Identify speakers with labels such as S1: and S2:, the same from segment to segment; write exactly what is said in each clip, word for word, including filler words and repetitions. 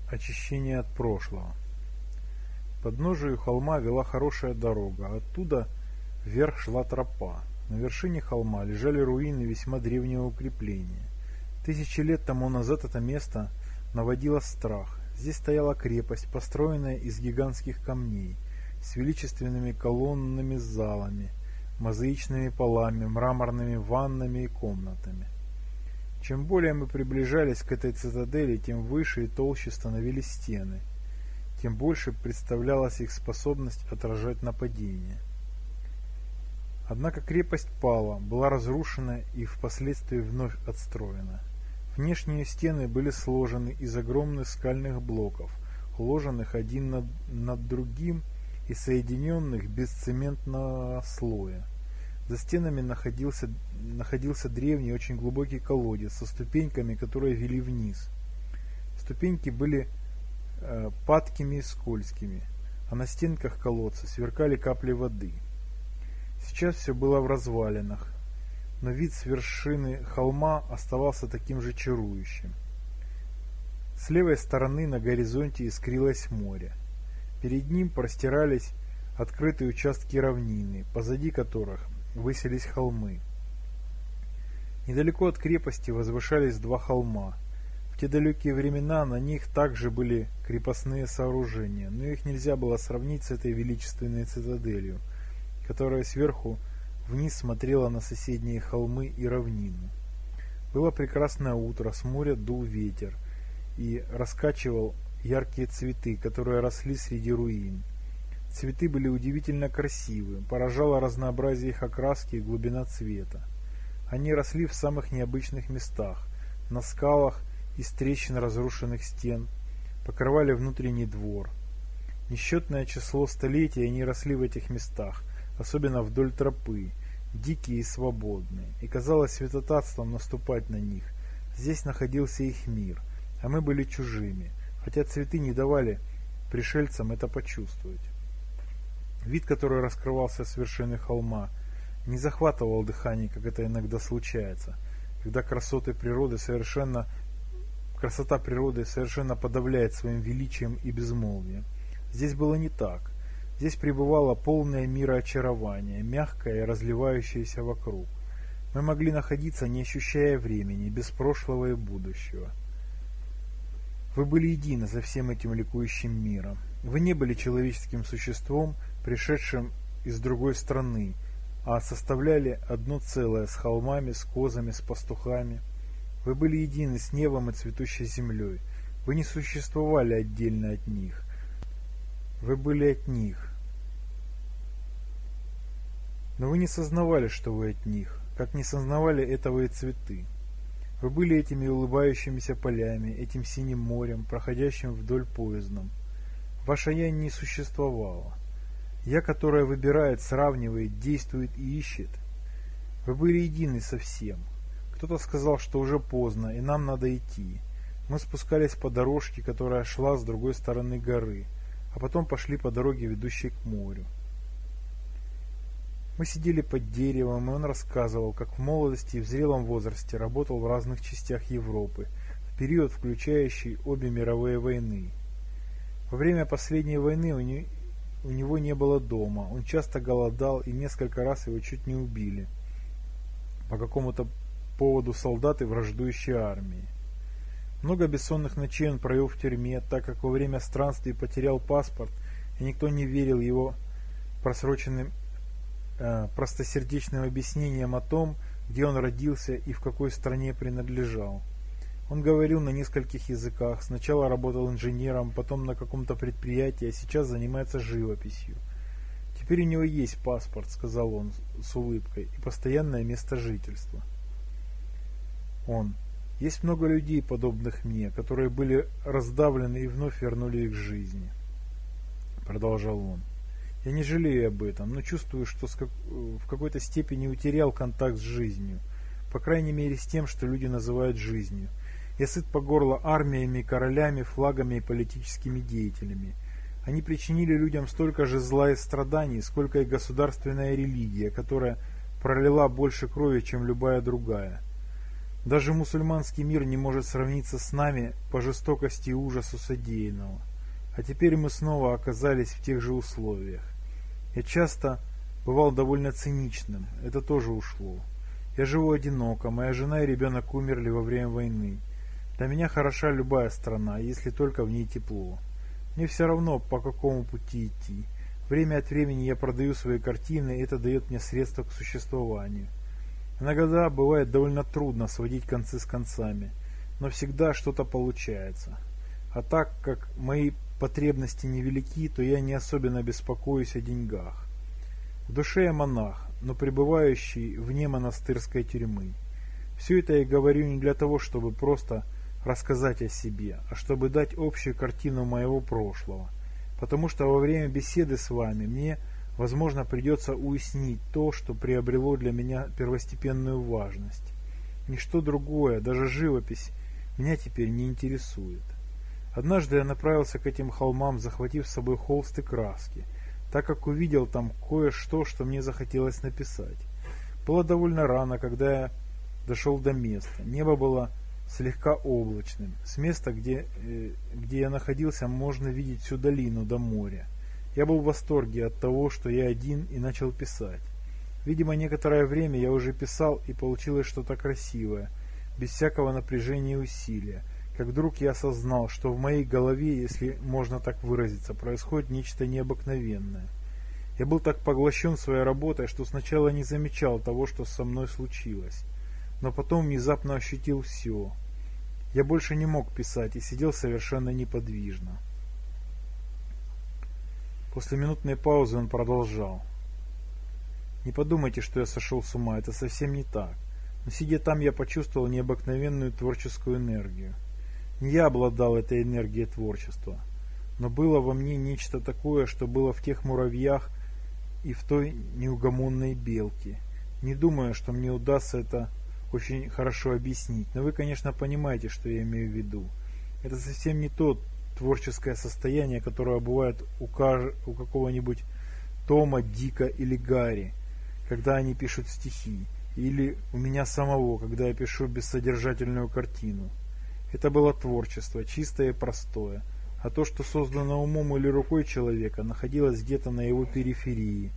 S1: очищение от прошлого. К подножию холма вела хорошая дорога, оттуда вверх шла тропа. На вершине холма лежали руины весьма древнего укрепления. Тысячи лет тому назад это место наводило страх. Здесь стояла крепость, построенная из гигантских камней, с величественными колоннами залами, мозаичными полами, мраморными ваннами и комнатами. Чем более мы приближались к этой цитадели, тем выше и толще становились стены, тем больше представлялась их способность отражать нападения. Однако крепость пала, была разрушена и впоследствии вновь отстроена. Внешние стены были сложены из огромных скальных блоков, уложенных один над, над другим и соединенных без цементного слоя. За стенами находился, находился древний, очень глубокий колодец со ступеньками, которые вели вниз. Ступеньки были э, падкими и скользкими, а на стенках колодца сверкали капли воды. Сейчас все было в развалинах, но вид с вершины холма оставался таким же чарующим. С левой стороны на горизонте искрилось море. Перед ним простирались открытые участки равнины, позади которых высились холмы. Недалеко от крепости возвышались два холма. В те далекие времена на них также были крепостные сооружения, но их нельзя было сравнить с этой величественной цитаделью, которая сверху вниз смотрела на соседние холмы и равнину. Было прекрасное утро, с моря дул ветер и раскачивал яркие цветы, которые росли среди руин. Цветы были удивительно красивы, поражало разнообразие их окраски и глубина цвета. Они росли в самых необычных местах, на скалах из трещин разрушенных стен, покрывали внутренний двор. Несчетное число столетий они росли в этих местах, особенно вдоль тропы, дикие и свободные, и казалось святотатством наступать на них. Здесь находился их мир, а мы были чужими, хотя цветы не давали пришельцам это почувствовать. Вид, который раскрывался с вершины холма, не захватывал дыхание, как это иногда случается, когда красоты природы совершенно, красота природы совершенно подавляет своим величием и безмолвием. Здесь было не так. Здесь пребывало полное мира очарование, мягкое и разливающееся вокруг. Мы могли находиться, не ощущая времени, без прошлого и будущего. Вы были едины за всем этим ликующим миром. Вы не были человеческим существом, пришедшим из другой страны, а составляли одно целое с холмами, с козами, с пастухами. Вы были едины с небом и цветущей землей. Вы не существовали отдельно от них. Вы были от них. Но вы не сознавали, что вы от них, как не сознавали этого и цветы. Вы были этими улыбающимися полями, этим синим морем, проходящим вдоль поездом. Ваше «я» не существовало. «Я», которое выбирает, сравнивает, действует и ищет. Вы были едины со всем. Кто-то сказал, что уже поздно, и нам надо идти. Мы спускались по дорожке, которая шла с другой стороны горы, а потом пошли по дороге, ведущей к морю. Мы сидели под деревом, и он рассказывал, как в молодости и в зрелом возрасте работал в разных частях Европы, в период, включающий обе мировые войны. Во время последней войны у, не, у него не было дома, он часто голодал, и несколько раз его чуть не убили по какому-то поводу солдаты враждующей армии. Много бессонных ночей он провел в тюрьме, так как во время странствий потерял паспорт, и никто не верил его просроченным э, простосердечным объяснениям о том, где он родился и в какой стране принадлежал. Он говорил на нескольких языках, сначала работал инженером, потом на каком-то предприятии, а сейчас занимается живописью. «Теперь у него есть паспорт», — сказал он с улыбкой, — «и постоянное место жительства». Он. «Есть много людей, подобных мне, которые были раздавлены и вновь вернули их к жизни», — продолжал он. «Я не жалею об этом, но чувствую, что в какой-то степени утерял контакт с жизнью, по крайней мере с тем, что люди называют жизнью. Я сыт по горло армиями, королями, флагами и политическими деятелями. Они причинили людям столько же зла и страданий, сколько и государственная религия, которая пролила больше крови, чем любая другая. Даже мусульманский мир не может сравниться с нами по жестокости и ужасу содеянного. А теперь мы снова оказались в тех же условиях. Я часто бывал довольно циничным, это тоже ушло. Я живу одиноко, моя жена и ребенок умерли во время войны. Для меня хороша любая страна, если только в ней тепло. Мне все равно, по какому пути идти. Время от времени я продаю свои картины, и это дает мне средства к существованию. Иногда бывает довольно трудно сводить концы с концами, но всегда что-то получается. А так как мои потребности невелики, то я не особенно беспокоюсь о деньгах. В душе я монах, но пребывающий вне монастырской тюрьмы. Все это я говорю не для того, чтобы просто рассказать о себе, а чтобы дать общую картину моего прошлого. Потому что во время беседы с вами мне, возможно, придется уяснить то, что приобрело для меня первостепенную важность. Ничто другое, даже живопись, меня теперь не интересует. Однажды я направился к этим холмам, захватив с собой холст и краски, так как увидел там кое-что, что мне захотелось написать. Было довольно рано, когда я дошел до места. Небо было слегка облачным. С места, где, э, где я находился, можно видеть всю долину до моря. Я был в восторге от того, что я один, и начал писать. Видимо, некоторое время я уже писал, и получилось что-то красивое, без всякого напряжения и усилия. Как вдруг я осознал, что в моей голове, если можно так выразиться, происходит нечто необыкновенное. Я был так поглощен своей работой, что сначала не замечал того, что со мной случилось. Но потом внезапно ощутил все. Я больше не мог писать и сидел совершенно неподвижно. После минутной паузы он продолжал. Не подумайте, что я сошел с ума, это совсем не так. Но сидя там, я почувствовал необыкновенную творческую энергию. Не я обладал этой энергией творчества, но было во мне нечто такое, что было в тех муравьях и в той неугомонной белке. Не думаю, что мне удастся это очень хорошо объяснить, но вы, конечно, понимаете, что я имею в виду. Это совсем не то творческое состояние, которое бывает у, каж... у какого-нибудь Тома, Дика или Гарри, когда они пишут стихи, или у меня самого, когда я пишу бессодержательную картину. Это было творчество, чистое и простое, а то, что создано умом или рукой человека, находилось где-то на его периферии,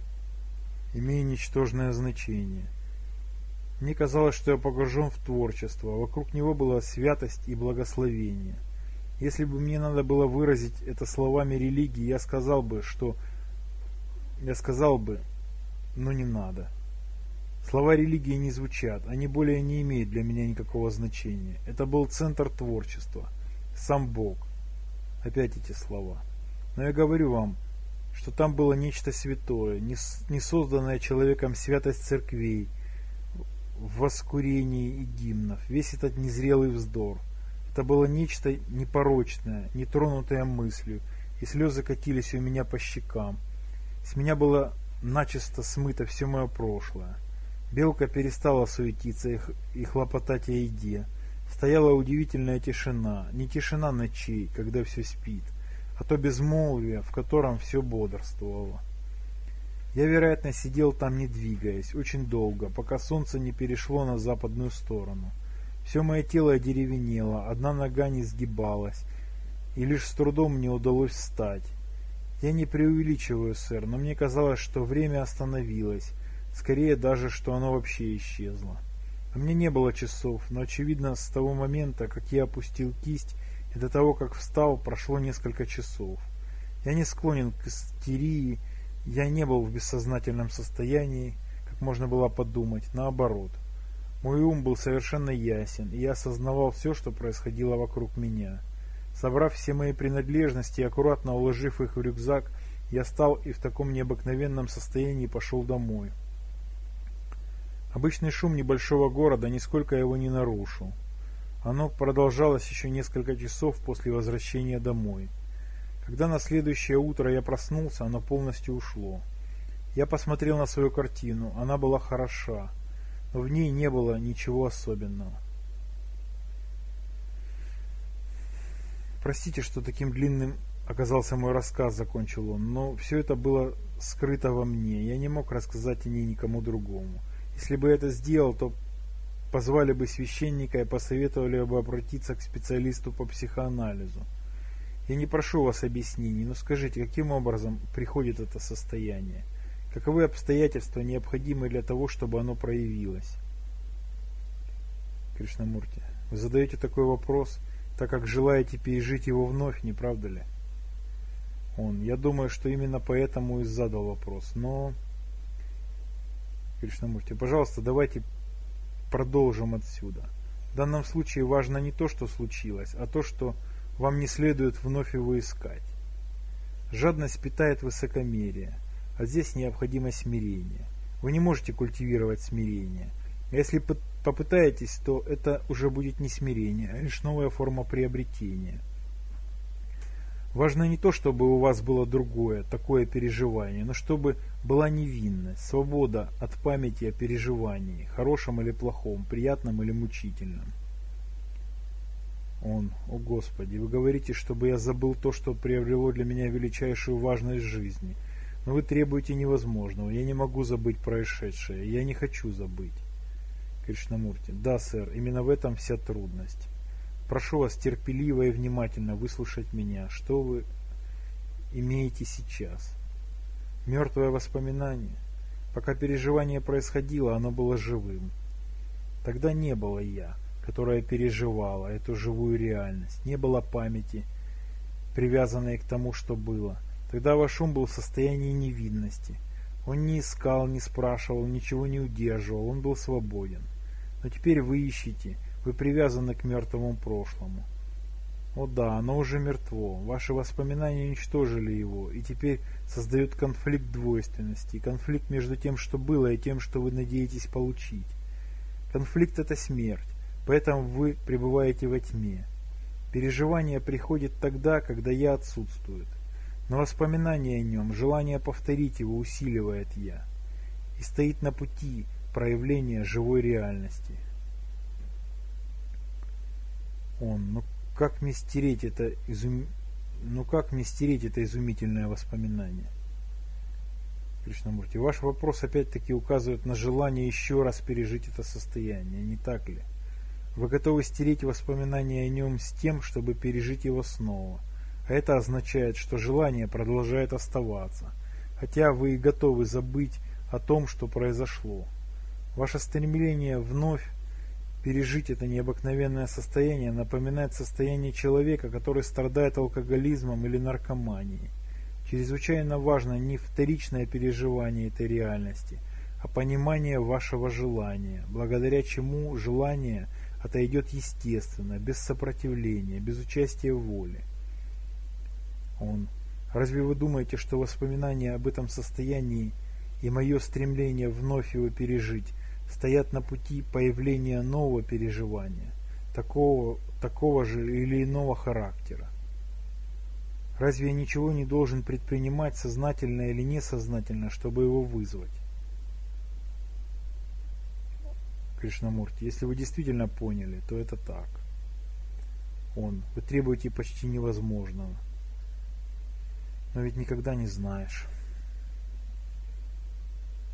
S1: имея ничтожное значение. Мне казалось, что я погружен в творчество, вокруг него была святость и благословение. Если бы мне надо было выразить это словами религии, я сказал бы, что... Я сказал бы, но не надо. Слова религии не звучат, они более не имеют для меня никакого значения. Это был центр творчества, сам Бог. Опять эти слова. Но я говорю вам, что там было нечто святое, не созданное человеком святость церквей, воскурении и гимнов, весь этот незрелый вздор. Это было нечто непорочное, нетронутое мыслью, и слезы катились у меня по щекам. С меня было начисто смыто все мое прошлое. Белка перестала суетиться и хлопотать о еде. Стояла удивительная тишина, не тишина ночей, когда все спит, а то безмолвие, в котором все бодрствовало. Я, вероятно, сидел там, не двигаясь, очень долго, пока солнце не перешло на западную сторону. Все мое тело одеревенело, одна нога не сгибалась, и лишь с трудом мне удалось встать. Я не преувеличиваю, сэр, но мне казалось, что время остановилось, скорее даже, что оно вообще исчезло. У меня не было часов, но, очевидно, с того момента, как я опустил кисть, и до того, как встал, прошло несколько часов. Я не склонен к истерии, я не был в бессознательном состоянии, как можно было подумать, наоборот. Мой ум был совершенно ясен, и я осознавал все, что происходило вокруг меня. Собрав все мои принадлежности и аккуратно уложив их в рюкзак, я встал и в таком необыкновенном состоянии пошел домой. Обычный шум небольшого города нисколько его не нарушил. Оно продолжалось еще несколько часов после возвращения домой. Когда на следующее утро я проснулся, оно полностью ушло. Я посмотрел на свою картину, она была хороша, но в ней не было ничего особенного. Простите, что таким длинным оказался мой рассказ, закончил он, но все это было скрыто во мне, я не мог рассказать о ней никому другому. Если бы я это сделал, то позвали бы священника и посоветовали бы обратиться к специалисту по психоанализу. Я не прошу вас объяснений, но скажите, каким образом приходит это состояние? Каковы обстоятельства, необходимые для того, чтобы оно проявилось? Кришнамурти, вы задаете такой вопрос, так как желаете пережить его вновь, не правда ли? Он, я думаю, что именно поэтому и задал вопрос, но... Кришнамурти, пожалуйста, давайте продолжим отсюда. В данном случае важно не то, что случилось, а то, что вам не следует вновь его искать. Жадность питает высокомерие, а здесь необходимо смирение. Вы не можете культивировать смирение. Если попытаетесь, то это уже будет не смирение, а лишь новая форма приобретения. Важно не то, чтобы у вас было другое, такое переживание, но чтобы была невинность, свобода от памяти о переживании, хорошем или плохом, приятном или мучительном. Он, о Господи, вы говорите, чтобы я забыл то, что приобрело для меня величайшую важность жизни, но вы требуете невозможного, я не могу забыть происшедшее, я не хочу забыть. Кришнамурти, да, сэр, именно в этом вся трудность. Прошу вас терпеливо и внимательно выслушать меня. Что вы имеете сейчас? Мертвое воспоминание? Пока переживание происходило, оно было живым. Тогда не было я, которая переживала эту живую реальность. Не было памяти, привязанной к тому, что было. Тогда ваш ум был в состоянии невинности. Он не искал, не спрашивал, ничего не удерживал, он был свободен. Но теперь вы ищете, вы привязаны к мертвому прошлому. О да, оно уже мертво, ваши воспоминания уничтожили его, и теперь создают конфликт двойственности, конфликт между тем, что было, и тем, что вы надеетесь получить. Конфликт – это смерть, поэтому вы пребываете во тьме. Переживание приходит тогда, когда я отсутствует. Но воспоминание о нем, желание повторить его усиливает я и стоит на пути проявления живой реальности. Он, ну как мне стереть это изум... ну как мне стереть это изумительное воспоминание? Кришнамурти, ваш вопрос опять-таки указывает на желание еще раз пережить это состояние, не так ли? Вы готовы стереть воспоминания о нем с тем, чтобы пережить его снова. А это означает, что желание продолжает оставаться, хотя вы и готовы забыть о том, что произошло. Ваше стремление вновь пережить это необыкновенное состояние напоминает состояние человека, который страдает алкоголизмом или наркоманией. Чрезвычайно важно не вторичное переживание этой реальности, а понимание вашего желания, благодаря чему желание отойдет естественно, без сопротивления, без участия воли. Он. Разве вы думаете, что воспоминания об этом состоянии и мое стремление вновь его пережить стоят на пути появления нового переживания, такого, такого же или иного характера? Разве я ничего не должен предпринимать, сознательно или несознательно, чтобы его вызвать? Кришнамурти, если вы действительно поняли, то это так. Он, вы требуете почти невозможного. Но ведь никогда не знаешь.